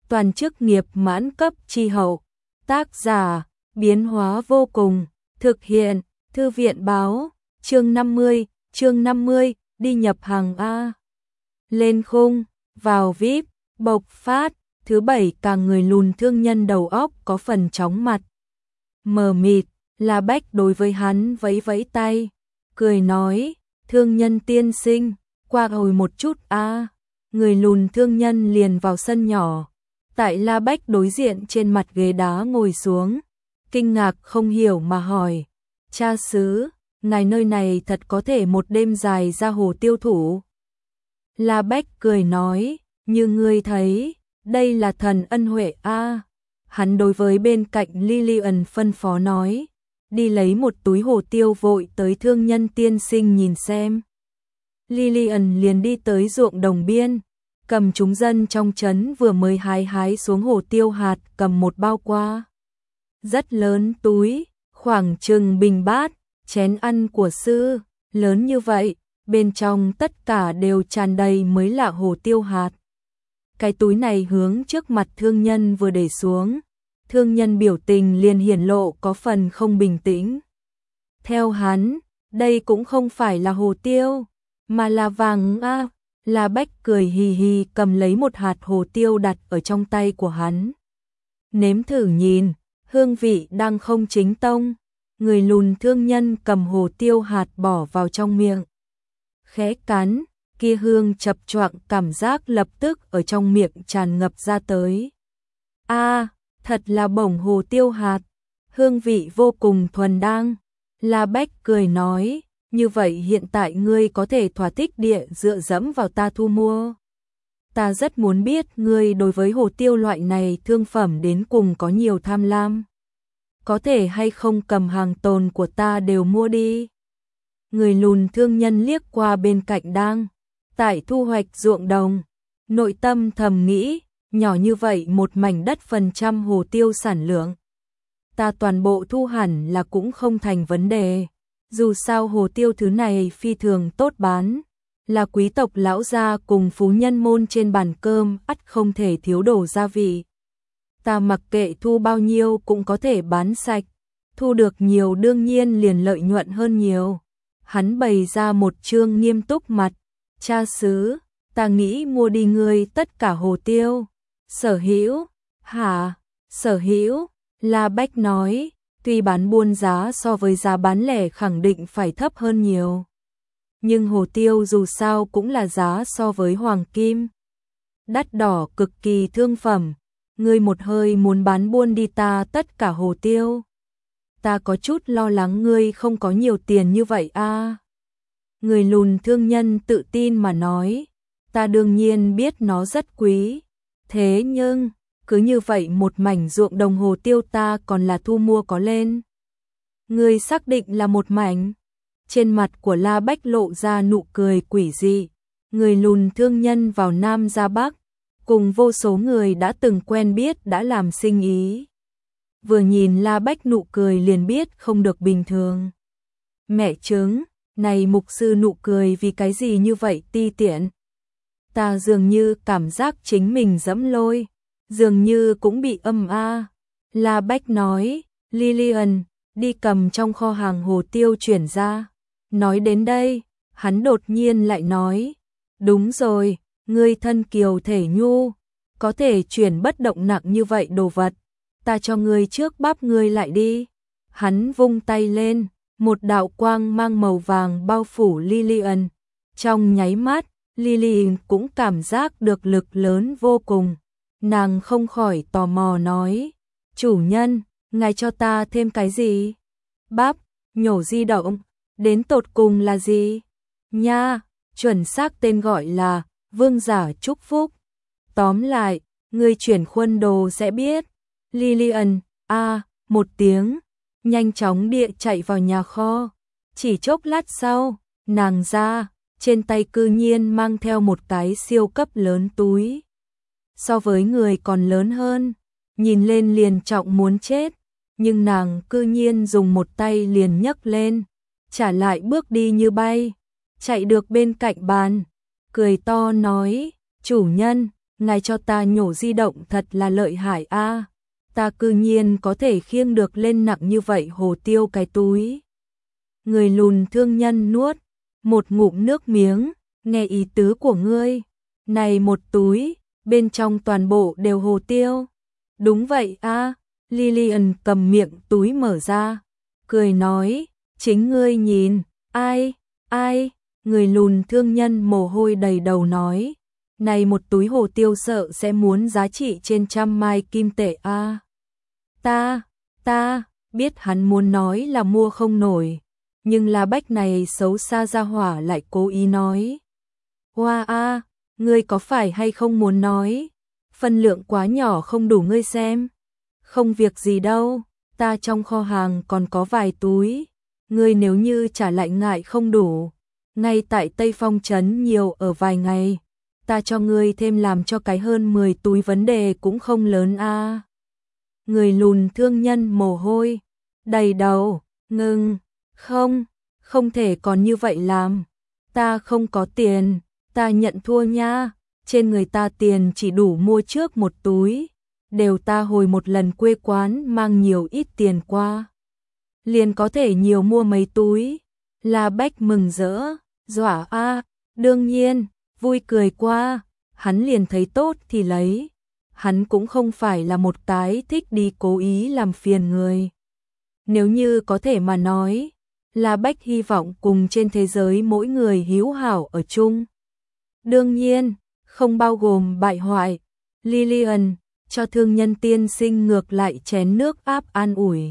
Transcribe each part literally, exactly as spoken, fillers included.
toàn chức nghiệp mãn cấp chi hậu. Tác giả, biến hóa vô cùng, thực hiện, thư viện báo, chương năm mươi, chương năm mươi, đi nhập hàng A. Lên khung, vào vi ai pi, bộc phát, thứ bảy càng người lùn thương nhân đầu óc có phần chóng mặt. Mờ mịt, La Bách đối với hắn vẫy vẫy tay, cười nói, thương nhân tiên sinh, qua hồi một chút a. Người lùn thương nhân liền vào sân nhỏ, tại La Bách đối diện trên mặt ghế đá ngồi xuống, kinh ngạc không hiểu mà hỏi, cha xứ, ngài nơi này thật có thể một đêm dài ra hồ tiêu thụ. La Bách cười nói, như ngươi thấy, đây là thần ân huệ a. Hắn đối với bên cạnh Lillian phân phó nói, đi lấy một túi hồ tiêu vội tới thương nhân tiên sinh nhìn xem. Lillian liền đi tới ruộng đồng biên, cầm chúng dân trong trấn vừa mới hái hái xuống hồ tiêu hạt cầm một bao qua. Rất lớn túi, khoảng chừng bình bát, chén ăn của sư, lớn như vậy, bên trong tất cả đều tràn đầy mới lạ hồ tiêu hạt. Cái túi này hướng trước mặt thương nhân vừa để xuống, thương nhân biểu tình liền hiển lộ có phần không bình tĩnh. Theo hắn, đây cũng không phải là hồ tiêu, mà là vàng a. La Bách cười hì hì cầm lấy một hạt hồ tiêu đặt ở trong tay của hắn. Nếm thử nhìn, hương vị đang không chính tông. Người lùn thương nhân cầm hồ tiêu hạt bỏ vào trong miệng. Khẽ cắn, kia hương chập choạng cảm giác lập tức ở trong miệng tràn ngập ra tới. A, thật là bổng hồ tiêu hạt, hương vị vô cùng thuần đang. La Bách cười nói, như vậy hiện tại ngươi có thể thỏa thích địa dựa dẫm vào ta thu mua. Ta rất muốn biết ngươi đối với hồ tiêu loại này thương phẩm đến cùng có nhiều tham lam. Có thể hay không cầm hàng tồn của ta đều mua đi. Người lùn thương nhân liếc qua bên cạnh đang tại thu hoạch ruộng đồng, nội tâm thầm nghĩ, nhỏ như vậy một mảnh đất phần trăm hồ tiêu sản lượng. Ta toàn bộ thu hẳn là cũng không thành vấn đề, dù sao hồ tiêu thứ này phi thường tốt bán, là quý tộc lão gia cùng phú nhân môn trên bàn cơm ắt không thể thiếu đổ gia vị. Ta mặc kệ thu bao nhiêu cũng có thể bán sạch, thu được nhiều đương nhiên liền lợi nhuận hơn nhiều. Hắn bày ra một trương nghiêm túc mặt, cha xứ, ta nghĩ mua đi ngươi tất cả hồ tiêu. Sở hữu, hả, sở hữu, La Bách nói, tuy bán buôn giá so với giá bán lẻ khẳng định phải thấp hơn nhiều. Nhưng hồ tiêu dù sao cũng là giá so với hoàng kim. Đắt đỏ cực kỳ thương phẩm, ngươi một hơi muốn bán buôn đi ta tất cả hồ tiêu. Ta có chút lo lắng ngươi không có nhiều tiền như vậy a. Người lùn thương nhân tự tin mà nói, ta đương nhiên biết nó rất quý. Thế nhưng, cứ như vậy một mảnh ruộng đồng hồ tiêu ta còn là thu mua có lên. Ngươi xác định là một mảnh. Trên mặt của La Bách lộ ra nụ cười quỷ dị. Người lùn thương nhân vào Nam ra Bắc, cùng vô số người đã từng quen biết đã làm sinh ý. Vừa nhìn La Bách nụ cười liền biết không được bình thường. Mẹ chứng, này mục sư nụ cười vì cái gì như vậy ti tiện. Ta dường như cảm giác chính mình dẫm lôi, dường như cũng bị âm a. La Bách nói, Lillian, đi cầm trong kho hàng hồ tiêu chuyển ra. Nói đến đây, hắn đột nhiên lại nói, đúng rồi, ngươi thân kiều thể nhu, có thể chuyển bất động nặng như vậy đồ vật, ta cho ngươi trước bắp ngươi lại đi. Hắn vung tay lên, một đạo quang mang màu vàng bao phủ Lillian. Trong nháy mắt, Lillian cũng cảm giác được lực lớn vô cùng. Nàng không khỏi tò mò nói, chủ nhân, ngài cho ta thêm cái gì? Bắp, nhổ di động, đến tột cùng là gì? Nha, chuẩn xác tên gọi là vương giả chúc phúc. Tóm lại, người chuyển khuôn đồ sẽ biết. Lillian, a, à, một tiếng, nhanh chóng địa chạy vào nhà kho. Chỉ chốc lát sau, nàng ra, trên tay cư nhiên mang theo một cái siêu cấp lớn túi. So với người còn lớn hơn, nhìn lên liền trọng muốn chết, nhưng nàng cư nhiên dùng một tay liền nhấc lên, trả lại bước đi như bay, chạy được bên cạnh bàn, cười to nói, chủ nhân, ngài cho ta nhổ di động thật là lợi hại a. Ta cư nhiên có thể khiêng được lên nặng như vậy hồ tiêu cái túi. Người lùn thương nhân nuốt một ngụm nước miếng, nghe ý tứ của ngươi. Này một túi, bên trong toàn bộ đều hồ tiêu. Đúng vậy a. Lilian cầm miệng túi mở ra, cười nói, chính ngươi nhìn, ai, ai, người lùn thương nhân mồ hôi đầy đầu nói, này một túi hồ tiêu sợ sẽ muốn giá trị trên trăm mai kim tệ a. Ta, ta, biết hắn muốn nói là mua không nổi, nhưng La Bách này xấu xa ra hỏa lại cố ý nói. Hoa a, ngươi có phải hay không muốn nói, phân lượng quá nhỏ không đủ ngươi xem. Không việc gì đâu, ta trong kho hàng còn có vài túi, ngươi nếu như trả lại ngại không đủ, ngay tại Tây Phong trấn nhiều ở vài ngày, ta cho ngươi thêm làm cho cái hơn mười túi vấn đề cũng không lớn a. Người lùn thương nhân mồ hôi đầy đầu, ngừng, không, không thể còn như vậy làm, ta không có tiền, ta nhận thua nha, trên người ta tiền chỉ đủ mua trước một túi. Đều ta hồi một lần quê quán mang nhiều ít tiền qua. Liền có thể nhiều mua mấy túi. La Bách mừng rỡ, dọa a, đương nhiên, vui cười qua, hắn liền thấy tốt thì lấy. Hắn cũng không phải là một cái thích đi cố ý làm phiền người. Nếu như có thể mà nói, La Bách hy vọng cùng trên thế giới mỗi người hiếu hảo ở chung. Đương nhiên, không bao gồm bại hoại. Lilian cho thương nhân tiên sinh ngược lại chén nước áp an ủi.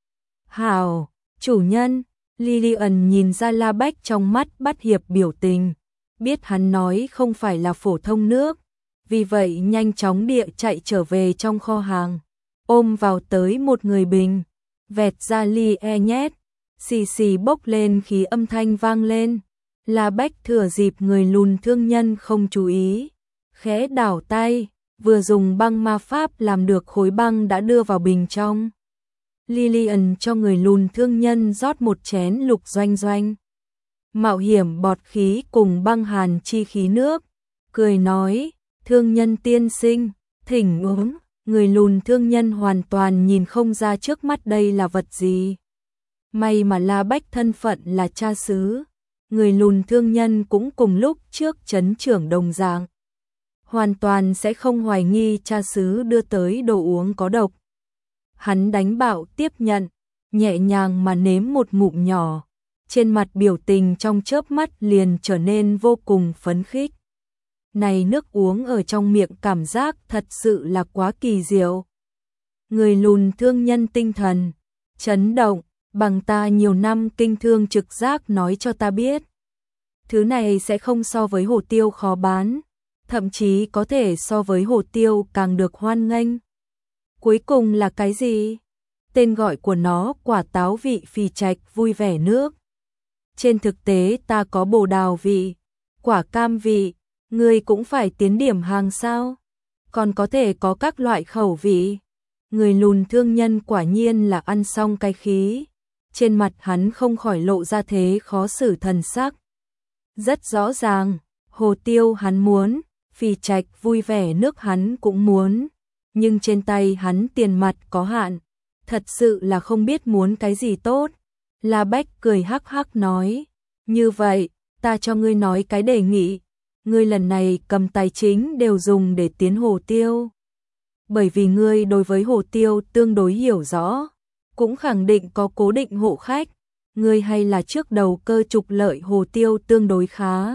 Hảo, chủ nhân, Lilian nhìn ra La Bách trong mắt bắt hiệp biểu tình, biết hắn nói không phải là phổ thông nước, vì vậy nhanh chóng địa chạy trở về trong kho hàng, ôm vào tới một người bình, vẹt ra ly e nhét, xì xì bốc lên khí âm thanh vang lên. La Bách thừa dịp người lùn thương nhân không chú ý, khẽ đảo tay, vừa dùng băng ma pháp làm được khối băng đã đưa vào bình trong. Lilian cho người lùn thương nhân rót một chén lục doanh doanh. Mạo hiểm bọt khí cùng băng hàn chi khí nước, cười nói, thương nhân tiên sinh, thỉnh uống. Người lùn thương nhân hoàn toàn nhìn không ra trước mắt đây là vật gì. May mà La Bách thân phận là cha xứ, người lùn thương nhân cũng cùng lúc trước trấn trưởng đồng dạng. Hoàn toàn sẽ không hoài nghi cha xứ đưa tới đồ uống có độc. Hắn đánh bạo tiếp nhận, nhẹ nhàng mà nếm một ngụm nhỏ, trên mặt biểu tình trong chớp mắt liền trở nên vô cùng phấn khích. Này nước uống ở trong miệng cảm giác thật sự là quá kỳ diệu. Người lùn thương nhân tinh thần, chấn động, bằng ta nhiều năm kinh thương trực giác nói cho ta biết. Thứ này sẽ không so với hồ tiêu khó bán, thậm chí có thể so với hồ tiêu càng được hoan nghênh. Cuối cùng là cái gì? Tên gọi của nó quả táo vị phì trạch vui vẻ nước. Trên thực tế ta có bồ đào vị, quả cam vị, ngươi cũng phải tiến điểm hàng sao? Còn có thể có các loại khẩu vị. Người lùn thương nhân quả nhiên là ăn xong cái khí. Trên mặt hắn không khỏi lộ ra thế khó xử thần sắc. Rất rõ ràng, hồ tiêu hắn muốn, phì trạch vui vẻ nước hắn cũng muốn. Nhưng trên tay hắn tiền mặt có hạn, thật sự là không biết muốn cái gì tốt. La Bách cười hắc hắc nói, như vậy, ta cho ngươi nói cái đề nghị, ngươi lần này cầm tài chính đều dùng để tiến hồ tiêu. Bởi vì ngươi đối với hồ tiêu tương đối hiểu rõ, cũng khẳng định có cố định hộ khách, ngươi hay là trước đầu cơ trục lợi hồ tiêu tương đối khá.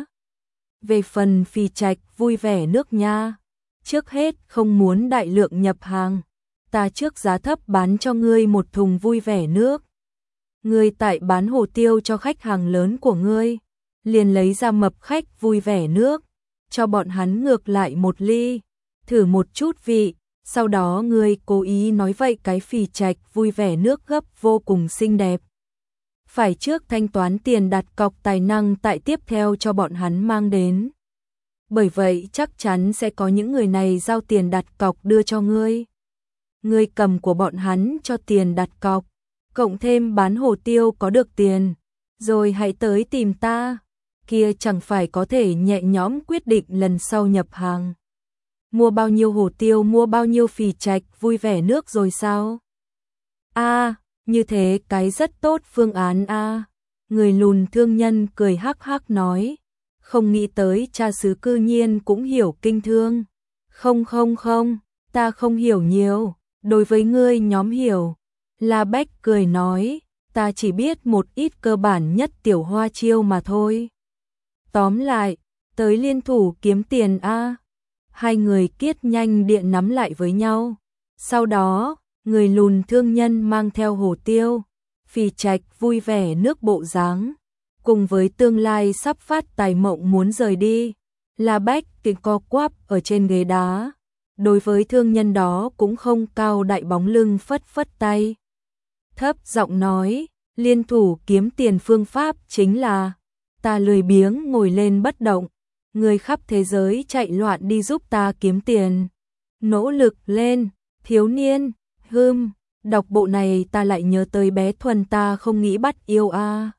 Về phần phì trạch vui vẻ nước nha, trước hết không muốn đại lượng nhập hàng, ta trước giá thấp bán cho ngươi một thùng vui vẻ nước. Ngươi tại bán hồ tiêu cho khách hàng lớn của ngươi, liền lấy ra mập khách vui vẻ nước, cho bọn hắn ngược lại một ly, thử một chút vị, sau đó ngươi cố ý nói vậy cái phì trạch vui vẻ nước gấp vô cùng xinh đẹp. Phải trước thanh toán tiền đặt cọc tài năng tại tiếp theo cho bọn hắn mang đến. Bởi vậy chắc chắn sẽ có những người này giao tiền đặt cọc đưa cho ngươi. Ngươi cầm của bọn hắn cho tiền đặt cọc, cộng thêm bán hồ tiêu có được tiền, rồi hãy tới tìm ta, kia chẳng phải có thể nhẹ nhõm quyết định lần sau nhập hàng. mua bao nhiêu hổ tiêu, mua bao nhiêu phì trạch, vui vẻ nước rồi sao? A, như thế cái rất tốt phương án a. Người lùn thương nhân cười hắc hắc nói, không nghĩ tới cha xứ cư nhiên cũng hiểu kinh thương. Không không không, ta không hiểu nhiều, đối với ngươi nhóm hiểu. La Bách cười nói, ta chỉ biết một ít cơ bản nhất tiểu hoa chiêu mà thôi. Tóm lại, tới liên thủ kiếm tiền a. Hai người kiết nhanh điện nắm lại với nhau. Sau đó, người lùn thương nhân mang theo hổ tiêu, phì trạch vui vẻ nước bộ dáng, cùng với tương lai sắp phát tài mộng muốn rời đi. La Bách kịch co quắp ở trên ghế đá. Đối với thương nhân đó cũng không cao đại bóng lưng phất phất tay. Thấp giọng nói, liên thủ kiếm tiền phương pháp chính là, ta lười biếng ngồi lên bất động, người khắp thế giới chạy loạn đi giúp ta kiếm tiền. Nỗ lực lên, thiếu niên, hưm, đọc bộ này ta lại nhớ tới bé Thuần ta không nghĩ bắt yêu a.